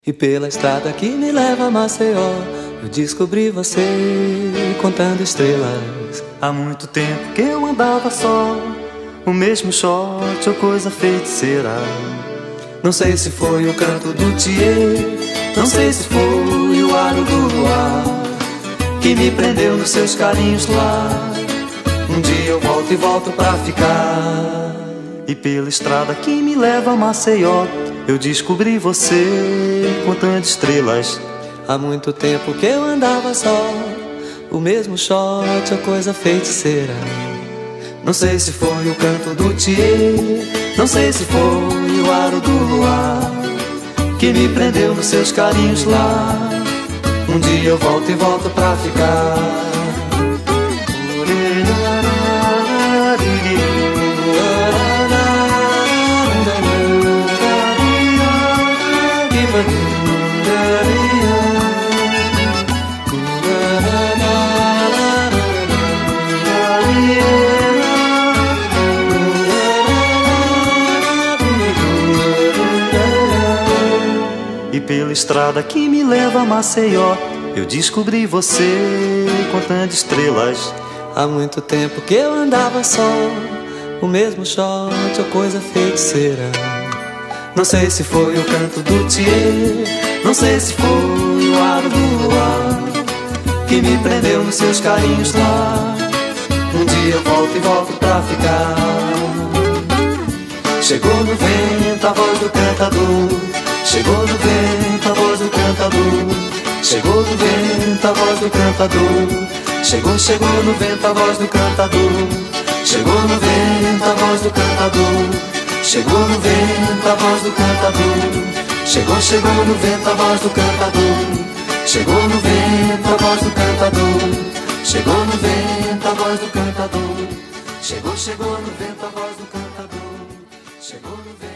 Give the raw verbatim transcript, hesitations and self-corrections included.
E pela estrada que me leva a Maceió, eu descobri você contando estrelas. Há muito tempo que eu andava só, o mesmo short ou coisa feiticeira. Não sei se foi o canto do tiê, não sei se foi o aro do luar que me prendeu nos seus carinhos lá. Um dia eu volto e volto pra ficar. E pela estrada que me leva a Maceió, eu descobri você contando estrelas. Há muito tempo que eu andava só, o mesmo short ou coisa feiticeira. Não sei se foi o canto do tiê, não sei se foi o aro do luar que me prendeu nos seus carinhos lá. Um dia eu volto e volto pra ficar. E pela estrada que me leva a Maceió, eu descobri você contando estrelas. Há muito tempo que eu andava só, o mesmo short ou coisa feiticeira. Não sei se foi o canto do tiê, não sei se foi o aro do luar que me prendeu nos seus carinhos lá. Um dia eu volto e volto pra ficar. Chegou no vento a voz do cantador, chegou no vento a voz do cantador, chegou no vento a voz do cantador, chegou, chegou no vento a voz do cantador, chegou no vento a voz do cantador, chegou no vento a voz do cantador, chegou, chegou no vento a voz do cantador, chegou no vento a voz do cantador, chegou no vento a voz do cantador, chegou, chegou no vento a voz do cantador, chegou no vento.